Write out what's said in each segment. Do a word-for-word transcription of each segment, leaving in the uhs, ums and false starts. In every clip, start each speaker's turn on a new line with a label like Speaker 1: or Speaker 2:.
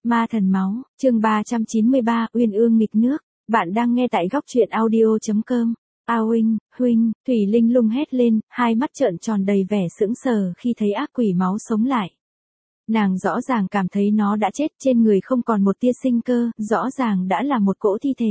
Speaker 1: Ma thần máu, chương ba trăm chín mươi ba, Uyên ương nghịch nước. Bạn đang nghe tại góc truyện audio chấm com. A huynh, huynh, Thủy Linh lung hét lên, hai mắt trợn tròn đầy vẻ sững sờ khi thấy ác quỷ máu sống lại. Nàng rõ ràng cảm thấy nó đã chết, trên người không còn một tia sinh cơ, rõ ràng đã là một cỗ thi thể.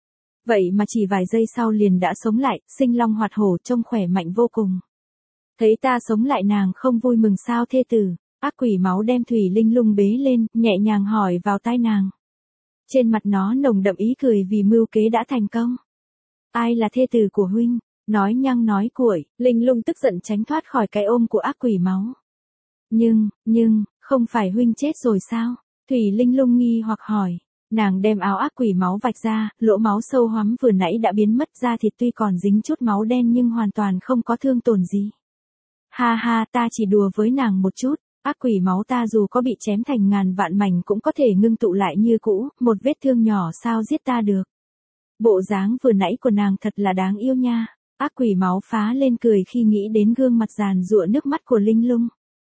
Speaker 1: Vậy mà chỉ vài giây sau liền đã sống lại, sinh long hoạt hổ, trông khỏe mạnh vô cùng. Thấy ta sống lại nàng không vui mừng sao thê tử? Ác quỷ máu đem Thủy Linh lung bế lên, nhẹ nhàng hỏi vào tai nàng. Trên mặt nó nồng đậm ý cười vì mưu kế đã thành công. Ai là thê tử của huynh? Nói nhăng nói cuội, Linh lung tức giận tránh thoát khỏi cái ôm của ác quỷ máu. Nhưng, nhưng, không phải huynh chết rồi sao? Thủy Linh lung nghi hoặc hỏi. Nàng đem áo ác quỷ máu vạch ra, lỗ máu sâu hoắm vừa nãy đã biến mất, da thịt tuy còn dính chút máu đen nhưng hoàn toàn không có thương tổn gì. Ha ha, ta chỉ đùa với nàng một chút. Ác quỷ máu ta dù có bị chém thành ngàn vạn mảnh cũng có thể ngưng tụ lại như cũ, một vết thương nhỏ sao giết ta được. Bộ dáng vừa nãy của nàng thật là đáng yêu nha. Ác quỷ máu phá lên cười khi nghĩ đến gương mặt giàn giụa nước mắt của Linh lung.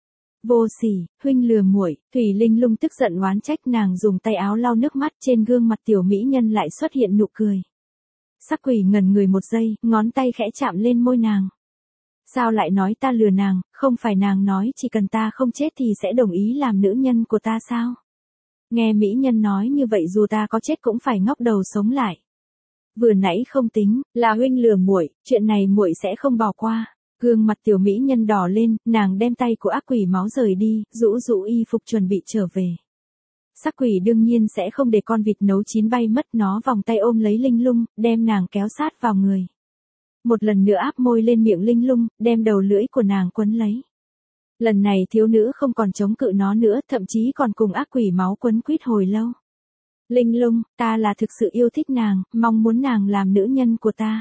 Speaker 1: Vô sỉ, huynh lừa muội. Thủy Linh lung tức giận oán trách, nàng dùng tay áo lau nước mắt, trên gương mặt tiểu mỹ nhân lại xuất hiện nụ cười. Sắc quỷ ngẩn người một giây, ngón tay khẽ chạm lên môi nàng. Sao lại nói ta lừa nàng, không phải nàng nói chỉ cần ta không chết thì sẽ đồng ý làm nữ nhân của ta sao? Nghe mỹ nhân nói như vậy dù ta có chết cũng phải ngóc đầu sống lại. Vừa nãy không tính, là huynh lừa muội, chuyện này muội sẽ không bỏ qua. Gương mặt tiểu mỹ nhân đỏ lên, nàng đem tay của ác quỷ máu rời đi, rũ rũ y phục chuẩn bị trở về. Sắc quỷ đương nhiên sẽ không để con vịt nấu chín bay mất, nó vòng tay ôm lấy Linh lung, đem nàng kéo sát vào người. Một lần nữa áp môi lên miệng Linh lung, đem đầu lưỡi của nàng quấn lấy. Lần này thiếu nữ không còn chống cự nó nữa, thậm chí còn cùng ác quỷ máu quấn quýt hồi lâu. Linh lung, ta là thực sự yêu thích nàng, mong muốn nàng làm nữ nhân của ta.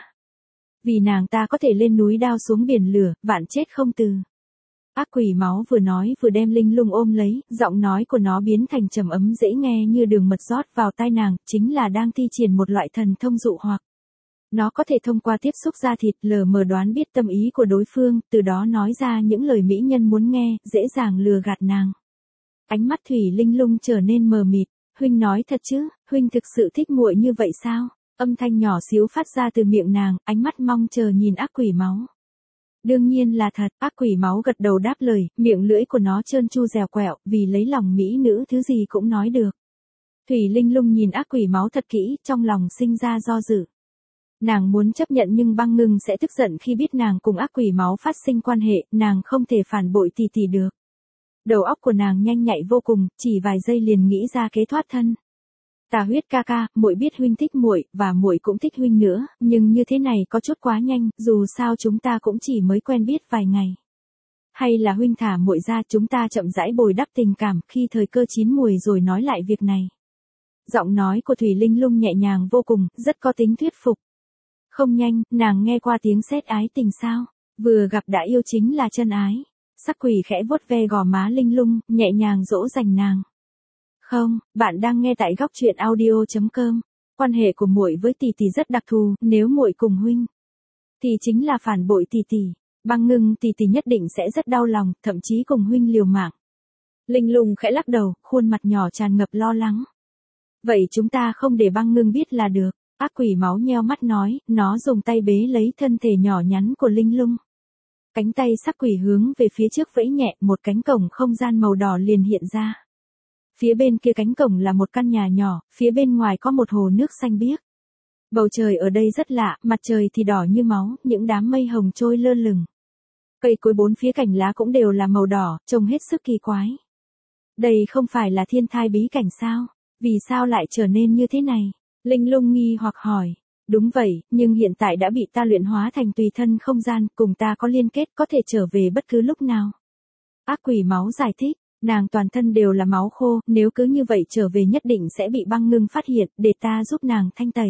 Speaker 1: Vì nàng ta có thể lên núi đao xuống biển lửa, vạn chết không từ. Ác quỷ máu vừa nói vừa đem Linh lung ôm lấy, giọng nói của nó biến thành trầm ấm dễ nghe như đường mật rót vào tai nàng, chính là đang thi triển một loại thần thông dụ hoặc. Nó có thể thông qua tiếp xúc da thịt lờ mờ đoán biết tâm ý của đối phương, từ đó nói ra những lời mỹ nhân muốn nghe, dễ dàng lừa gạt nàng. Ánh mắt Thủy Linh lung trở nên mờ mịt, huynh nói thật chứ, huynh thực sự thích muội như vậy sao? Âm thanh nhỏ xíu phát ra từ miệng nàng, ánh mắt mong chờ nhìn ác quỷ máu. Đương nhiên là thật, ác quỷ máu gật đầu đáp lời, miệng lưỡi của nó trơn tru dẻo quẹo, vì lấy lòng mỹ nữ thứ gì cũng nói được. Thủy Linh lung nhìn ác quỷ máu thật kỹ, trong lòng sinh ra do dự. Nàng muốn chấp nhận nhưng băng ngưng sẽ tức giận khi biết nàng cùng ác quỷ máu phát sinh quan hệ, nàng không thể phản bội tỷ tỷ được. Đầu óc của nàng nhanh nhạy vô cùng, chỉ vài giây liền nghĩ ra kế thoát thân. Tà huyết ca ca, muội biết huynh thích muội và muội cũng thích huynh nữa, nhưng như thế này có chút quá nhanh, dù sao chúng ta cũng chỉ mới quen biết vài ngày. Hay là huynh thả muội ra, chúng ta chậm rãi bồi đắp tình cảm, khi thời cơ chín muồi rồi nói lại việc này. Giọng nói của Thủy Linh lung nhẹ nhàng vô cùng, rất có tính thuyết phục. Không nhanh, nàng nghe qua tiếng sét ái tình sao? Vừa gặp đã yêu chính là chân ái. Sắc quỷ khẽ vuốt ve gò má Linh lung, nhẹ nhàng dỗ dành nàng. Không, bạn đang nghe tại góc truyện audio chấm com. Quan hệ của muội với tỷ tỷ rất đặc thù, nếu muội cùng huynh thì chính là phản bội tỷ tỷ. Băng ngưng tỷ tỷ nhất định sẽ rất đau lòng, thậm chí cùng huynh liều mạng. Linh lung khẽ lắc đầu, khuôn mặt nhỏ tràn ngập lo lắng. Vậy chúng ta không để băng ngưng biết là được. Ác quỷ máu nheo mắt nói, nó dùng tay bế lấy thân thể nhỏ nhắn của Linh lung. Cánh tay sắc quỷ hướng về phía trước vẫy nhẹ, một cánh cổng không gian màu đỏ liền hiện ra. Phía bên kia cánh cổng là một căn nhà nhỏ, phía bên ngoài có một hồ nước xanh biếc. Bầu trời ở đây rất lạ, mặt trời thì đỏ như máu, những đám mây hồng trôi lơ lửng. Cây cối bốn phía cành lá cũng đều là màu đỏ, trông hết sức kỳ quái. Đây không phải là thiên thai bí cảnh sao? Vì sao lại trở nên như thế này? Linh lung nghi hoặc hỏi. Đúng vậy, nhưng hiện tại đã bị ta luyện hóa thành tùy thân không gian, cùng ta có liên kết, có thể trở về bất cứ lúc nào. Ác quỷ máu giải thích, nàng toàn thân đều là máu khô, nếu cứ như vậy trở về nhất định sẽ bị băng ngưng phát hiện, để ta giúp nàng thanh tẩy.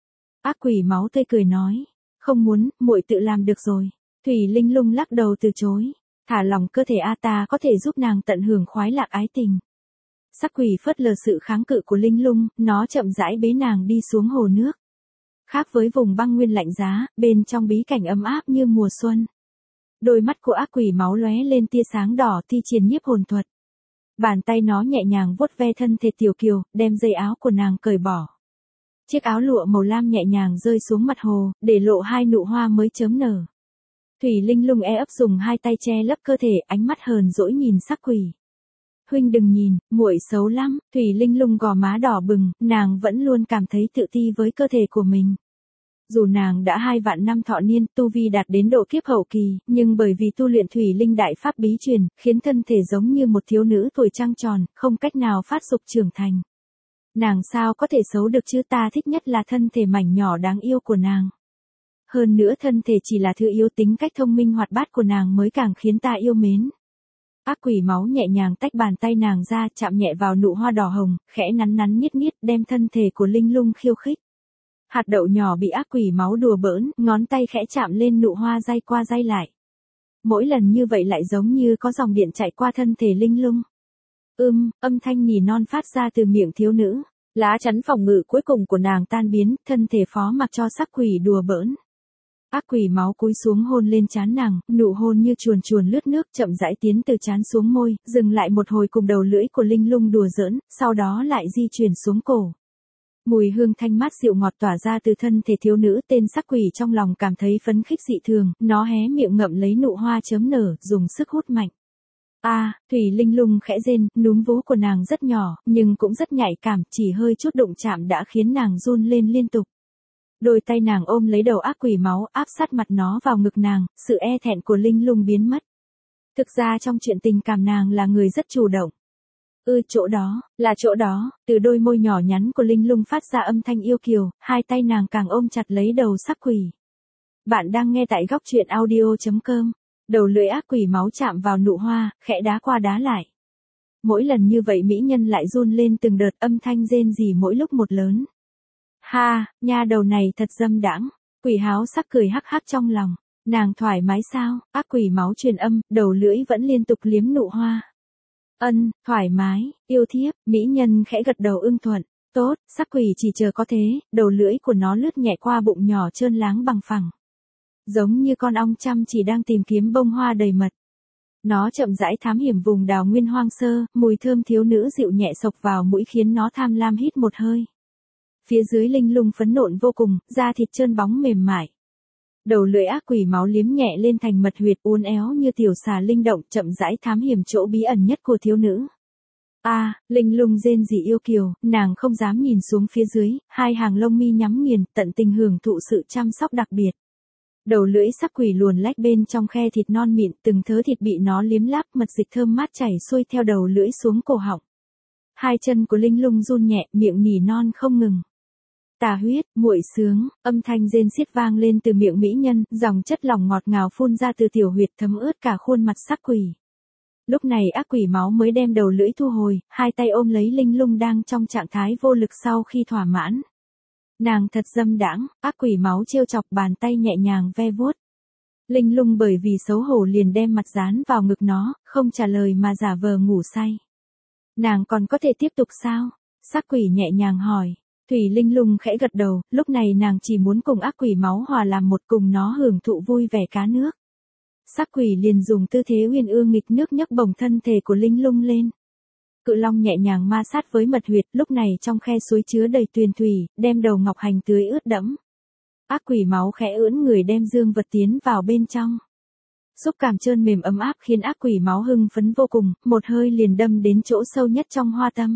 Speaker 1: Ác quỷ máu tươi cười nói, không muốn, muội tự làm được rồi. Thủy Linh lung lắc đầu từ chối, thả lòng cơ thể a, ta có thể giúp nàng tận hưởng khoái lạc ái tình. Sắc quỷ phớt lờ sự kháng cự của Linh lung, nó chậm rãi bế nàng đi xuống hồ nước. Khác với vùng băng nguyên lạnh giá, bên trong bí cảnh ấm áp như mùa xuân. Đôi mắt của ác quỷ máu lóe lên tia sáng đỏ thi triển nhiếp hồn thuật. Bàn tay nó nhẹ nhàng vuốt ve thân thể Tiểu Kiều, đem dây áo của nàng cởi bỏ. Chiếc áo lụa màu lam nhẹ nhàng rơi xuống mặt hồ, để lộ hai nụ hoa mới chớm nở. Thủy Linh Lung e ấp dùng hai tay che lấp cơ thể, ánh mắt hờn dỗi nhìn Sắc Quỷ. Huynh đừng nhìn, muội xấu lắm. Thủy Linh Lung gò má đỏ bừng, nàng vẫn luôn cảm thấy tự ti với cơ thể của mình. Dù nàng đã hai vạn năm thọ niên, tu vi đạt đến độ kiếp hậu kỳ, nhưng bởi vì tu luyện Thủy Linh Đại Pháp bí truyền, khiến thân thể giống như một thiếu nữ tuổi trăng tròn, không cách nào phát dục trưởng thành. Nàng sao có thể xấu được chứ, ta thích nhất là thân thể mảnh nhỏ đáng yêu của nàng. Hơn nữa thân thể chỉ là thứ yếu, tính cách thông minh hoạt bát của nàng mới càng khiến ta yêu mến. Ác quỷ máu nhẹ nhàng tách bàn tay nàng ra, chạm nhẹ vào nụ hoa đỏ hồng, khẽ nắn nắn niết niết, đem thân thể của Linh Lung khiêu khích. Hạt đậu nhỏ bị ác quỷ máu đùa bỡn, ngón tay khẽ chạm lên nụ hoa day qua day lại. Mỗi lần như vậy lại giống như có dòng điện chạy qua thân thể Linh Lung. Ưm, âm thanh nỉ non phát ra từ miệng thiếu nữ. Lá chắn phòng ngự cuối cùng của nàng tan biến, thân thể phó mặc cho Sắc Quỷ đùa bỡn. Ác quỷ máu cúi xuống hôn lên trán nàng, nụ hôn như chuồn chuồn lướt nước chậm rãi tiến từ trán xuống môi, dừng lại một hồi cùng đầu lưỡi của Linh Lung đùa giỡn, sau đó lại di chuyển xuống cổ. Mùi hương thanh mát dịu ngọt tỏa ra từ thân thể thiếu nữ, tên Sắc Quỷ trong lòng cảm thấy phấn khích dị thường, nó hé miệng ngậm lấy nụ hoa chớm nở, dùng sức hút mạnh. A, à, Thủy Linh Lung khẽ rên, núm vú của nàng rất nhỏ, nhưng cũng rất nhạy cảm, chỉ hơi chút đụng chạm đã khiến nàng run lên liên tục. Đôi tay nàng ôm lấy đầu ác quỷ máu, áp sát mặt nó vào ngực nàng, sự e thẹn của Linh Lung biến mất. Thực ra trong chuyện tình cảm nàng là người rất chủ động. Ư chỗ đó, là chỗ đó, từ đôi môi nhỏ nhắn của Linh Lung phát ra âm thanh yêu kiều, hai tay nàng càng ôm chặt lấy đầu Sắc Quỷ. Bạn đang nghe tại góc truyện audio chấm com. Đầu lưỡi ác quỷ máu chạm vào nụ hoa, khẽ đá qua đá lại. Mỗi lần như vậy mỹ nhân lại run lên từng đợt, âm thanh rên rỉ mỗi lúc một lớn. Ha, nha đầu này thật dâm đãng. Quỷ háo sắc cười hắc hắc trong lòng. Nàng thoải mái sao? Ác quỷ máu truyền âm, đầu lưỡi vẫn liên tục liếm nụ hoa. Ân, thoải mái, yêu thiếp. Mỹ nhân khẽ gật đầu ưng thuận. Tốt, Sắc Quỷ chỉ chờ có thế, đầu lưỡi của nó lướt nhẹ qua bụng nhỏ trơn láng bằng phẳng. Giống như con ong chăm chỉ đang tìm kiếm bông hoa đầy mật. Nó chậm rãi thám hiểm vùng đào nguyên hoang sơ, mùi thơm thiếu nữ dịu nhẹ xộc vào mũi khiến nó tham lam hít một hơi. Phía dưới Linh Lung phấn nộn vô cùng, da thịt trơn bóng mềm mại. Đầu lưỡi ác quỷ máu liếm nhẹ lên thành mật huyệt, uốn éo như tiểu xà linh động, chậm rãi thám hiểm chỗ bí ẩn nhất của thiếu nữ. A, à, Linh Lung rên rỉ yêu kiều, nàng không dám nhìn xuống phía dưới, hai hàng lông mi nhắm nghiền, tận tình hưởng thụ sự chăm sóc đặc biệt. Đầu lưỡi Sắc Quỷ luồn lách bên trong khe thịt non mịn, từng thớ thịt bị nó liếm láp, mật dịch thơm mát chảy xuôi theo đầu lưỡi xuống cổ họng. Hai chân của Linh Lung run nhẹ, miệng nỉ non không ngừng. Tà huyết, muội sướng, âm thanh rên xiết vang lên từ miệng mỹ nhân, dòng chất lỏng ngọt ngào phun ra từ tiểu huyệt thấm ướt cả khuôn mặt Sắc Quỷ. Lúc này ác quỷ máu mới đem đầu lưỡi thu hồi, hai tay ôm lấy Linh Lung đang trong trạng thái vô lực sau khi thỏa mãn. Nàng thật dâm đãng, ác quỷ máu trêu chọc, bàn tay nhẹ nhàng ve vuốt. Linh Lung bởi vì xấu hổ liền đem mặt dán vào ngực nó, không trả lời mà giả vờ ngủ say. Nàng còn có thể tiếp tục sao? Sắc Quỷ nhẹ nhàng hỏi. Thủy Linh Lung khẽ gật đầu, lúc này nàng chỉ muốn cùng ác quỷ máu hòa làm một, cùng nó hưởng thụ vui vẻ cá nước. Sắc Quỷ liền dùng tư thế uyên ương nghịch nước nhấc bổng thân thể của Linh Lung lên. Cự long nhẹ nhàng ma sát với mật huyệt, lúc này trong khe suối chứa đầy tuyền thủy, đem đầu ngọc hành tưới ướt đẫm. Ác quỷ máu khẽ ưỡn người đem dương vật tiến vào bên trong. Xúc cảm trơn mềm ấm áp khiến ác quỷ máu hưng phấn vô cùng, một hơi liền đâm đến chỗ sâu nhất trong hoa tâm.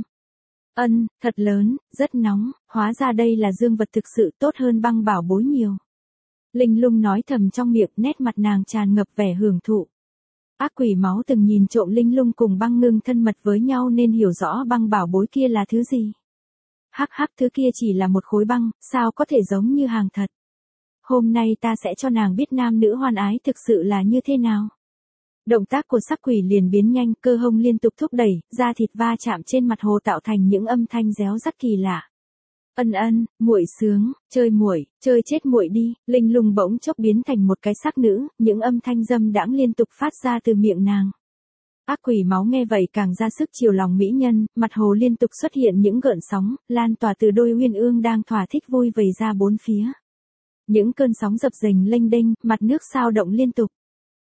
Speaker 1: Ân, thật lớn, rất nóng, hóa ra đây là dương vật thực sự, tốt hơn băng bảo bối nhiều. Linh Lung nói thầm trong miệng, nét mặt nàng tràn ngập vẻ hưởng thụ. Ác quỷ máu từng nhìn trộm Linh Lung cùng băng ngưng thân mật với nhau nên hiểu rõ băng bảo bối kia là thứ gì. Hắc hắc, thứ kia chỉ là một khối băng, sao có thể giống như hàng thật. Hôm nay ta sẽ cho nàng biết nam nữ hoan ái thực sự là như thế nào. Động tác của Sắc Quỷ liền biến nhanh, cơ hông liên tục thúc đẩy, da thịt va chạm trên mặt hồ tạo thành những âm thanh réo rắt kỳ lạ. Ân ân, muội sướng, chơi muội, chơi chết muội đi. Linh Lung bỗng chốc biến thành một cái xác nữ, những âm thanh dâm đãng liên tục phát ra từ miệng nàng. Ác quỷ máu nghe vậy càng ra sức chiều lòng mỹ nhân, mặt hồ liên tục xuất hiện những gợn sóng, lan tỏa từ đôi uyên ương đang thỏa thích vui vầy ra bốn phía. Những cơn sóng dập dềnh lênh đênh, mặt nước sao động liên tục.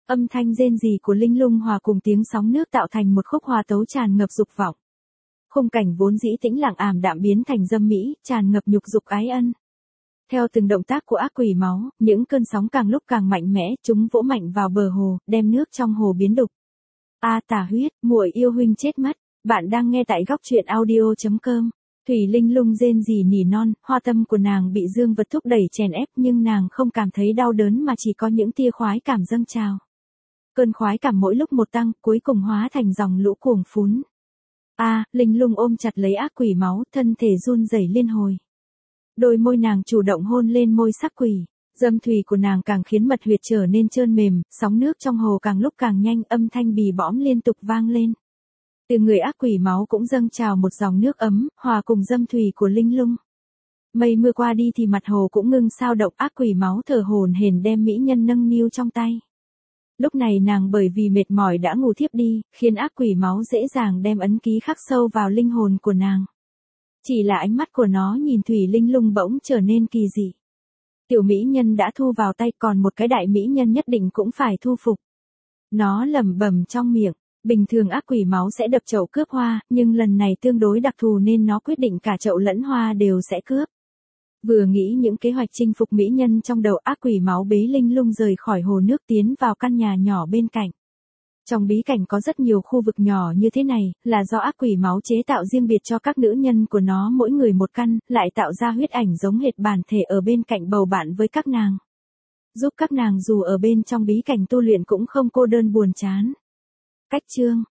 Speaker 1: Âm thanh rên rỉ của Linh Lung hòa cùng tiếng sóng nước tạo thành một khúc hòa tấu tràn ngập dục vọng. Khung cảnh vốn dĩ tĩnh lặng ảm đạm biến thành dâm mỹ, tràn ngập nhục dục ái ân. Theo từng động tác của ác quỷ máu, những cơn sóng càng lúc càng mạnh mẽ, chúng vỗ mạnh vào bờ hồ, đem nước trong hồ biến đục. A tà huyết, muội yêu huynh chết mất. Bạn đang nghe tại góc truyện audio chấm com. Thủy Linh Lung rên rỉ nỉ non, hoa tâm của nàng bị dương vật thúc đẩy chèn ép nhưng nàng không cảm thấy đau đớn mà chỉ có những tia khoái cảm dâng trào. Cơn khoái cảm mỗi lúc một tăng, cuối cùng hóa thành dòng lũ cuồng phún. A, à, Linh Lung ôm chặt lấy ác quỷ máu, thân thể run rẩy liên hồi. Đôi môi nàng chủ động hôn lên môi sắc quỷ, dâm thủy của nàng càng khiến mật huyệt trở nên trơn mềm, sóng nước trong hồ càng lúc càng nhanh, âm thanh bì bõm liên tục vang lên. Từ người ác quỷ máu cũng dâng trào một dòng nước ấm, hòa cùng dâm thủy của Linh Lung. Mây mưa qua đi thì mặt hồ cũng ngưng sao động, ác quỷ máu thở hổn hển đem mỹ nhân nâng niu trong tay. Lúc này nàng bởi vì mệt mỏi đã ngủ thiếp đi, khiến ác quỷ máu dễ dàng đem ấn ký khắc sâu vào linh hồn của nàng. Chỉ là ánh mắt của nó nhìn Thủy Linh Lung bỗng trở nên kỳ dị. Tiểu mỹ nhân đã thu vào tay, còn một cái đại mỹ nhân nhất định cũng phải thu phục. Nó lẩm bẩm trong miệng, bình thường ác quỷ máu sẽ đập chậu cướp hoa, nhưng lần này tương đối đặc thù nên nó quyết định cả chậu lẫn hoa đều sẽ cướp. Vừa nghĩ những kế hoạch chinh phục mỹ nhân trong đầu, ác quỷ máu bế Linh Lung rời khỏi hồ nước tiến vào căn nhà nhỏ bên cạnh. Trong bí cảnh có rất nhiều khu vực nhỏ như thế này, là do ác quỷ máu chế tạo riêng biệt cho các nữ nhân của nó, mỗi người một căn, lại tạo ra huyết ảnh giống hệt bản thể ở bên cạnh bầu bạn với các nàng. Giúp các nàng dù ở bên trong bí cảnh tu luyện cũng không cô đơn buồn chán. Cách chương